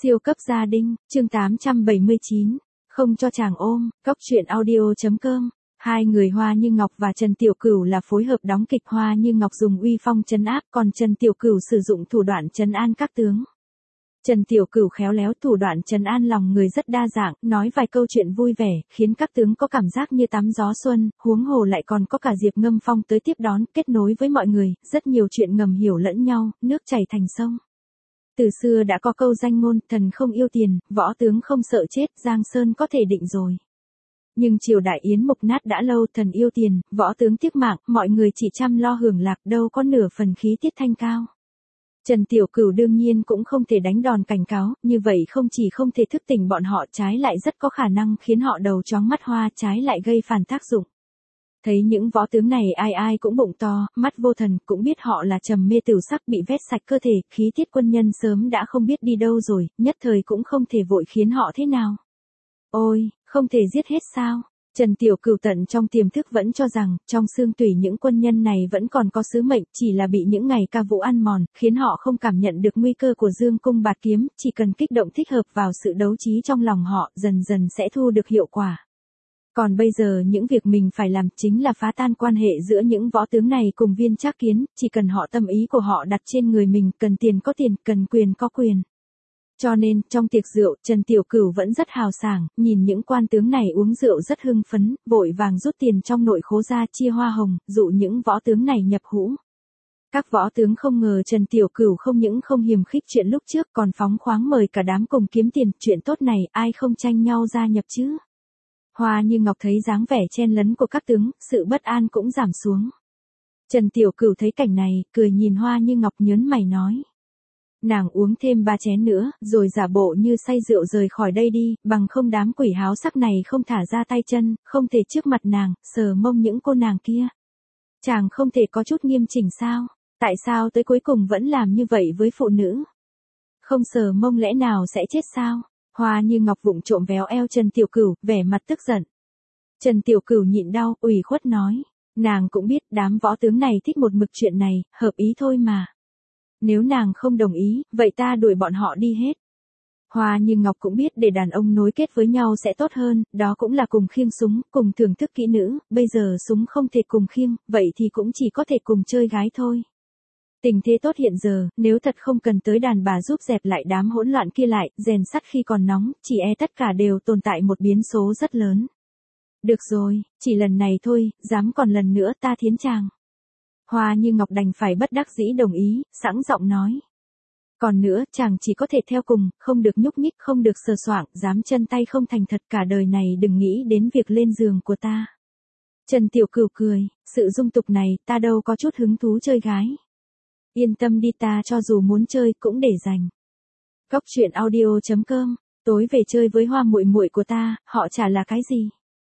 Siêu cấp gia đình, chương 879, không cho chàng ôm, cóc truyện audio.com. Hai người Hoa Như Ngọc và Trần Tiểu Cửu là phối hợp đóng kịch. Hoa Như Ngọc dùng uy phong trấn áp, còn Trần Tiểu Cửu sử dụng thủ đoạn trấn an các tướng. Trần Tiểu Cửu khéo léo thủ đoạn trấn an lòng người rất đa dạng, nói vài câu chuyện vui vẻ, khiến các tướng có cảm giác như tắm gió xuân, huống hồ lại còn có cả Diệp Ngâm Phong tới tiếp đón, kết nối với mọi người, rất nhiều chuyện ngầm hiểu lẫn nhau, nước chảy thành sông. Từ xưa đã có câu danh ngôn, thần không yêu tiền, võ tướng không sợ chết, Giang Sơn có thể định rồi. Nhưng triều đại Yến mục nát đã lâu, thần yêu tiền, võ tướng tiếc mạng, mọi người chỉ chăm lo hưởng lạc, đâu có nửa phần khí tiết thanh cao. Trần Tiểu Cửu đương nhiên cũng không thể đánh đòn cảnh cáo, như vậy không chỉ không thể thức tỉnh bọn họ, trái lại rất có khả năng khiến họ đầu chóng mắt hoa, trái lại gây phản tác dụng. Thấy những võ tướng này ai ai cũng bụng to, mắt vô thần, cũng biết họ là trầm mê tửu sắc, bị vét sạch cơ thể, khí tiết quân nhân sớm đã không biết đi đâu rồi, nhất thời cũng không thể vội khiến họ thế nào. Ôi, không thể giết hết sao? Trần Tiểu Cửu tận trong tiềm thức vẫn cho rằng, trong xương tủy những quân nhân này vẫn còn có sứ mệnh, chỉ là bị những ngày ca vũ ăn mòn, khiến họ không cảm nhận được nguy cơ của dương cung bạt kiếm, chỉ cần kích động thích hợp vào sự đấu trí trong lòng họ, dần dần sẽ thu được hiệu quả. Còn bây giờ những việc mình phải làm chính là phá tan quan hệ giữa những võ tướng này cùng Viên Trác Kiến, chỉ cần họ tâm ý của họ đặt trên người mình, cần tiền có tiền, cần quyền có quyền. Cho nên, trong tiệc rượu, Trần Tiểu Cửu vẫn rất hào sảng, nhìn những quan tướng này uống rượu rất hưng phấn, vội vàng rút tiền trong nội khố ra chia hoa hồng, dụ những võ tướng này nhập hũ. Các võ tướng không ngờ Trần Tiểu Cửu không những không hiềm khích chuyện lúc trước, còn phóng khoáng mời cả đám cùng kiếm tiền, chuyện tốt này ai không tranh nhau gia nhập chứ. Hoa Như Ngọc thấy dáng vẻ chen lấn của các tướng, sự bất an cũng giảm xuống. Trần Tiểu Cửu thấy cảnh này, cười nhìn Hoa Như Ngọc nhớn mày nói. Nàng uống thêm 3 chén nữa, rồi giả bộ như say rượu rời khỏi đây đi, bằng không đám quỷ háo sắc này không thả ra tay chân, không thể trước mặt nàng, sờ mông những cô nàng kia. Chàng không thể có chút nghiêm chỉnh sao? Tại sao tới cuối cùng vẫn làm như vậy với phụ nữ? Không sờ mông lẽ nào sẽ chết sao? Hoa Như Ngọc vụng trộm véo eo Trần Tiểu Cửu, vẻ mặt tức giận. Trần Tiểu Cửu nhịn đau, ủy khuất nói. Nàng cũng biết đám võ tướng này thích một mực chuyện này, hợp ý thôi mà. Nếu nàng không đồng ý, vậy ta đuổi bọn họ đi hết. Hoa Như Ngọc cũng biết để đàn ông nối kết với nhau sẽ tốt hơn, đó cũng là cùng khiêng súng, cùng thưởng thức kỹ nữ, bây giờ súng không thể cùng khiêng, vậy thì cũng chỉ có thể cùng chơi gái thôi. Tình thế tốt hiện giờ, nếu thật không cần tới đàn bà giúp dẹp lại đám hỗn loạn kia lại, rèn sắt khi còn nóng, chỉ e tất cả đều tồn tại một biến số rất lớn. Được rồi, chỉ lần này thôi, dám còn lần nữa ta thiến chàng. Hoa Như Ngọc đành phải bất đắc dĩ đồng ý, sẵn giọng nói. Còn nữa, chàng chỉ có thể theo cùng, không được nhúc nhích, không được sờ soạng, dám chân tay không thành thật, cả đời này đừng nghĩ đến việc lên giường của ta. Trần Tiểu Cửu cười, sự dung tục này, ta đâu có chút hứng thú chơi gái. Yên tâm đi, ta cho dù muốn chơi cũng để dành. Cóc truyện audio.com, tối về chơi với Hoa muội muội của ta, họ chả là cái gì.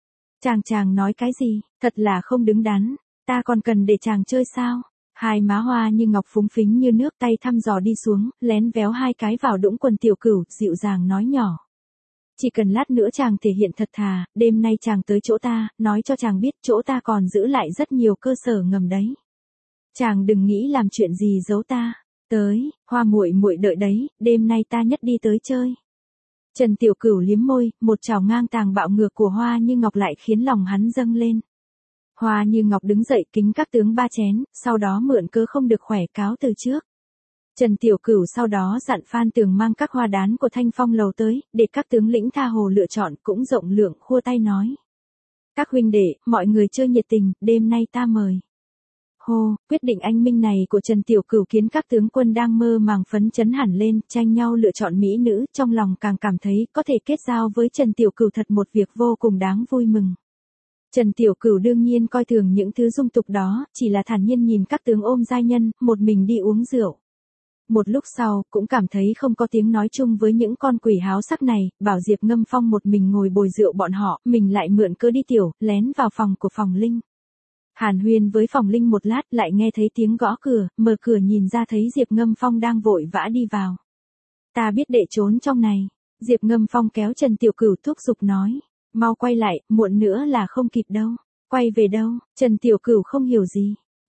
Chàng nói cái gì, thật là không đứng đắn, ta còn cần để chàng chơi sao? Hai má Hoa Như Ngọc phúng phính như nước, tay thăm dò đi xuống, lén véo 2 cái vào đũng quần Tiểu Cửu, dịu dàng nói nhỏ. Chỉ cần lát nữa chàng thể hiện thật thà, đêm nay chàng tới chỗ ta, nói cho chàng biết chỗ ta còn giữ lại rất nhiều cơ sở ngầm đấy. Chàng đừng nghĩ làm chuyện gì giấu ta. Tới, Hoa muội muội đợi đấy, đêm nay ta nhất đi tới chơi. Trần Tiểu Cửu liếm môi, một trảo ngang tàng bạo ngược của Hoa Như Ngọc lại khiến lòng hắn dâng lên. Hoa Như Ngọc đứng dậy kính các tướng 3 chén, sau đó mượn cớ không được khỏe cáo từ trước. Trần Tiểu Cửu sau đó dặn Phan Tường mang các hoa đán của Thanh Phong lầu tới, để các tướng lĩnh tha hồ lựa chọn, cũng rộng lượng khua tay nói. Các huynh đệ, mọi người chơi nhiệt tình, đêm nay ta mời. Hô, quyết định anh minh này của Trần Tiểu Cửu khiến các tướng quân đang mơ màng phấn chấn hẳn lên, tranh nhau lựa chọn mỹ nữ, trong lòng càng cảm thấy có thể kết giao với Trần Tiểu Cửu thật một việc vô cùng đáng vui mừng. Trần Tiểu Cửu đương nhiên coi thường những thứ dung tục đó, chỉ là thản nhiên nhìn các tướng ôm giai nhân, một mình đi uống rượu. Một lúc sau, cũng cảm thấy không có tiếng nói chung với những con quỷ háo sắc này, bảo Diệp Ngâm Phong một mình ngồi bồi rượu bọn họ, mình lại mượn cớ đi tiểu, lén vào phòng của Phòng Linh. Hàn huyên với Phòng Linh một lát, lại nghe thấy tiếng gõ cửa, mở cửa nhìn ra thấy Diệp Ngâm Phong đang vội vã đi vào. Ta biết đệ trốn trong này. Diệp Ngâm Phong kéo Trần Tiểu Cửu thúc giục nói. Mau quay lại, muộn nữa là không kịp đâu. Quay về đâu? Trần Tiểu Cửu không hiểu gì.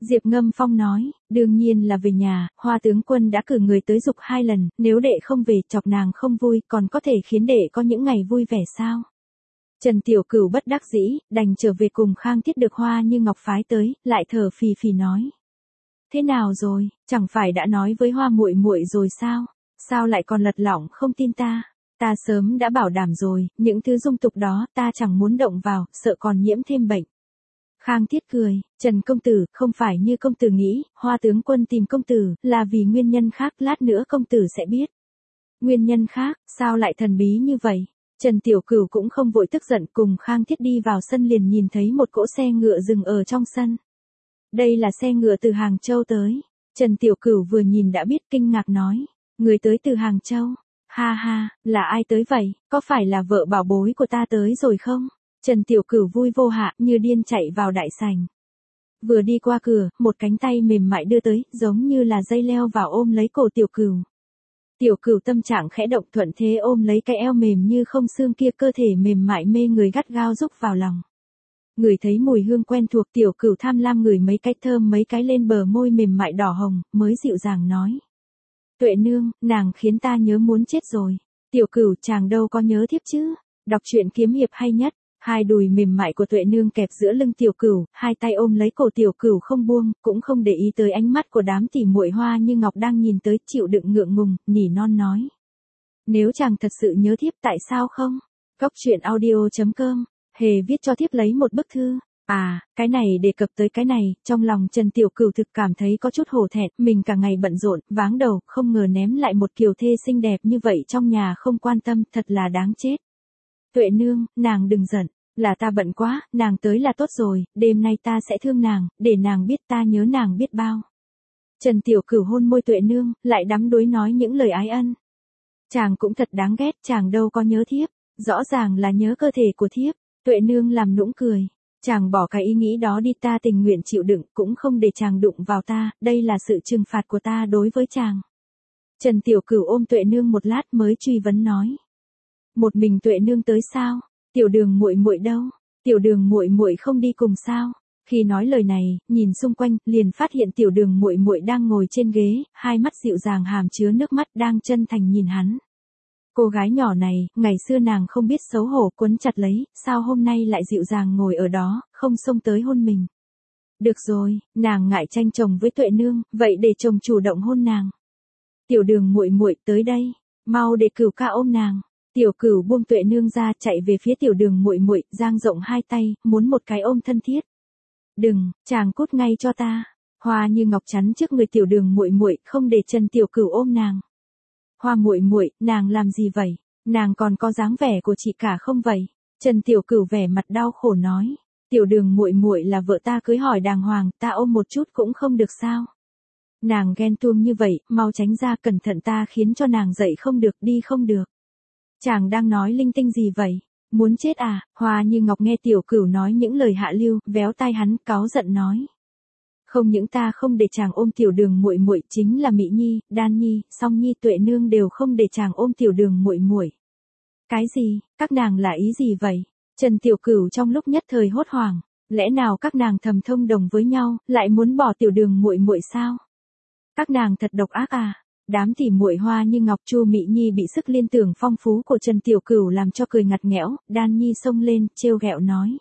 Diệp Ngâm Phong nói, đương nhiên là về nhà, Hoa tướng quân đã cử người tới giục 2 lần, nếu đệ không về chọc nàng không vui, còn có thể khiến đệ có những ngày vui vẻ sao? Trần Tiểu Cửu bất đắc dĩ, đành trở về cùng Khang Thiết được Hoa Như Ngọc phái tới, lại thở phì phì nói. Thế nào rồi, chẳng phải đã nói với Hoa muội muội rồi sao? Sao lại còn lật lỏng không tin ta? Ta sớm đã bảo đảm rồi, những thứ dung tục đó ta chẳng muốn động vào, sợ còn nhiễm thêm bệnh. Khang Thiết cười, Trần công tử, không phải như công tử nghĩ, Hoa tướng quân tìm công tử, là vì nguyên nhân khác, lát nữa công tử sẽ biết. Nguyên nhân khác, sao lại thần bí như vậy? Trần Tiểu Cửu cũng không vội tức giận, cùng Khang Thiết đi vào sân liền nhìn thấy một cỗ xe ngựa dừng ở trong sân. Đây là xe ngựa từ Hàng Châu tới. Trần Tiểu Cửu vừa nhìn đã biết, kinh ngạc nói, người tới từ Hàng Châu. Ha ha, là ai tới vậy, có phải là vợ bảo bối của ta tới rồi không? Trần Tiểu Cửu vui vô hạ, như điên chạy vào đại sảnh. Vừa đi qua cửa, một cánh tay mềm mại đưa tới, giống như là dây leo vào ôm lấy cổ Tiểu Cửu. Tiểu Cửu tâm trạng khẽ động, thuận thế ôm lấy cái eo mềm như không xương kia, cơ thể mềm mại mê người gắt gao rúc vào lòng. Ngửi thấy mùi hương quen thuộc, Tiểu Cửu tham lam ngửi mấy cái thơm mấy cái lên bờ môi mềm mại đỏ hồng, mới dịu dàng nói. Tuệ nương, nàng khiến ta nhớ muốn chết rồi. Tiểu Cửu, chàng đâu có nhớ thiếp chứ. Đọc truyện kiếm hiệp hay nhất. Hai đùi mềm mại của Tuệ nương kẹp giữa lưng Tiểu Cửu, hai tay ôm lấy cổ Tiểu Cửu không buông, cũng không để ý tới ánh mắt của đám tỉ muội Hoa Như Ngọc đang nhìn tới, chịu đựng ngượng ngùng, nỉ non nói. Nếu chàng thật sự nhớ thiếp tại sao không? Cóc truyện audio.com, hề viết cho thiếp lấy một bức thư. À, cái này đề cập tới cái này, trong lòng Trần Tiểu Cửu thực cảm thấy có chút hổ thẹn, mình cả ngày bận rộn, váng đầu, không ngờ ném lại một kiều thê xinh đẹp như vậy trong nhà không quan tâm, thật là đáng chết. Tuệ nương, nàng đừng giận, là ta bận quá, nàng tới là tốt rồi, đêm nay ta sẽ thương nàng, để nàng biết ta nhớ nàng biết bao. Trần Tiểu Cửu hôn môi Tuệ nương, lại đắm đuối nói những lời ái ân. Chàng cũng thật đáng ghét, chàng đâu có nhớ thiếp, rõ ràng là nhớ cơ thể của thiếp. Tuệ nương làm nũng cười. Chàng bỏ cái ý nghĩ đó đi, ta tình nguyện chịu đựng, cũng không để chàng đụng vào ta, đây là sự trừng phạt của ta đối với chàng. Trần Tiểu Cửu ôm Tuệ nương một lát mới truy vấn nói. Một mình Tuệ nương tới sao? Tiểu Đường muội muội đâu? Tiểu Đường muội muội không đi cùng sao? Khi nói lời này, nhìn xung quanh, liền phát hiện Tiểu Đường muội muội đang ngồi trên ghế, hai mắt dịu dàng hàm chứa nước mắt, đang chân thành nhìn hắn. Cô gái nhỏ này, ngày xưa nàng không biết xấu hổ, quấn chặt lấy, sao hôm nay lại dịu dàng ngồi ở đó, không xông tới hôn mình. Được rồi, nàng ngại tranh chồng với Tuệ nương, vậy để chồng chủ động hôn nàng. Tiểu Đường muội muội tới đây, mau để Cửu ca ôm nàng. Tiểu Cửu buông Tuệ nương ra, chạy về phía Tiểu Đường muội muội, dang rộng hai tay, muốn một cái ôm thân thiết. Đừng, chàng cút ngay cho ta. Hoa Như Ngọc chắn trước người Tiểu Đường muội muội, không để Trần Tiểu Cửu ôm nàng. Hoa muội muội, nàng làm gì vậy? Nàng còn có dáng vẻ của chị cả không vậy? Trần Tiểu Cửu vẻ mặt đau khổ nói. Tiểu Đường muội muội là vợ ta cưới hỏi đàng hoàng, ta ôm một chút cũng không được sao? Nàng ghen tuông như vậy, mau tránh ra, cẩn thận ta khiến cho nàng dậy không được, đi không được. Chàng đang nói linh tinh gì vậy? Muốn chết à? Hoa Như Ngọc nghe Tiểu Cửu nói những lời hạ lưu, véo tai hắn, cáu giận nói. Không những ta không để chàng ôm Tiểu Đường muội muội, chính là Mỹ Nhi, Đan Nhi, Song Nhi, Tuệ nương đều không để chàng ôm Tiểu Đường muội muội. Cái gì? Các nàng là ý gì vậy? Trần Tiểu Cửu trong lúc nhất thời hốt hoảng, lẽ nào các nàng thầm thông đồng với nhau, lại muốn bỏ Tiểu Đường muội muội sao? Các nàng thật độc ác à? Đám tỉ muội Hoa Như Ngọc, Chu Mỹ Nhi bị sức liên tưởng phong phú của Trần Tiểu Cửu làm cho cười ngặt nghẽo, Đan Nhi xông lên, trêu ghẹo nói.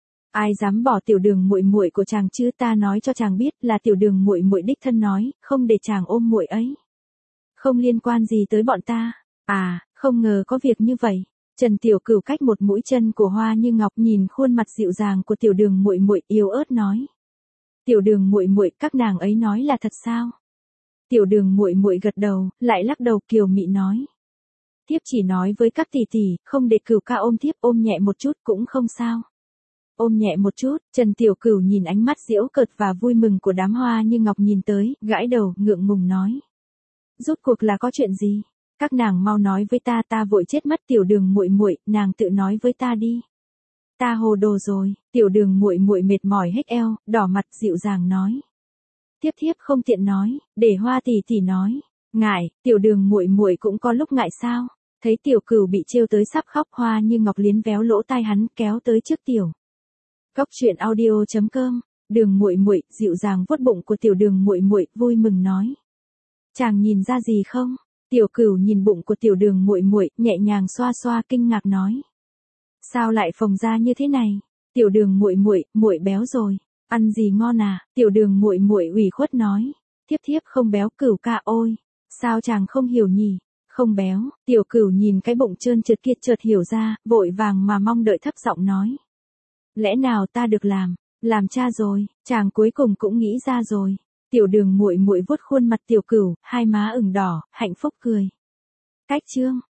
Ai dám bỏ Tiểu Đường muội muội của chàng chứ, ta nói cho chàng biết là Tiểu Đường muội muội đích thân nói, không để chàng ôm muội ấy. Không liên quan gì tới bọn ta. À, không ngờ có việc như vậy. Trần Tiểu Cửu cách một mũi chân của Hoa Như Ngọc, nhìn khuôn mặt dịu dàng của Tiểu Đường muội muội, yếu ớt nói. Tiểu Đường muội muội, các nàng ấy nói là thật sao? Tiểu Đường muội muội gật đầu, lại lắc đầu kiều mị nói. Thiếp chỉ nói với các tỷ tỷ, không để Cửu ca ôm thiếp, ôm nhẹ một chút cũng không sao. Ôm nhẹ một chút, Trần Tiểu Cửu nhìn ánh mắt giễu cợt và vui mừng của đám Hoa Như Ngọc nhìn tới, gãi đầu, ngượng ngùng nói. Rốt cuộc là có chuyện gì? Các nàng mau nói với ta, ta vội chết mất. Tiểu Đường muội muội, nàng tự nói với ta đi. Ta hồ đồ rồi. Tiểu Đường muội muội mệt mỏi hết eo, đỏ mặt dịu dàng nói. Thiếp không tiện nói, để Hoa tỷ tỷ nói. Ngại, Tiểu Đường muội muội cũng có lúc ngại sao? Thấy Tiểu Cửu bị trêu tới sắp khóc, Hoa Như Ngọc liến véo lỗ tai hắn, kéo tới trước Tiểu. Cóc truyện audio.com Đường muội muội dịu dàng vuốt bụng của tiểu đường muội muội, vui mừng nói. Chàng nhìn ra gì không? Tiểu Cửu nhìn bụng của tiểu đường muội muội, nhẹ nhàng xoa xoa, kinh ngạc nói. Sao lại phồng ra như thế này? Tiểu đường muội muội, muội béo rồi. Ăn gì ngon à? Tiểu đường muội muội ủy khuất nói. Thiếp thiếp không béo Cửu ca ôi. Sao chàng không hiểu nhỉ? Không béo. Tiểu Cửu nhìn cái bụng trơn trượt kia chợt hiểu ra, vội vàng mà mong đợi thấp giọng nói. Lẽ nào ta được làm cha rồi? Chàng cuối cùng cũng nghĩ ra rồi. Tiểu đường muội muội vuốt khuôn mặt Tiểu Cửu, hai má ửng đỏ, hạnh phúc cười. Cách chương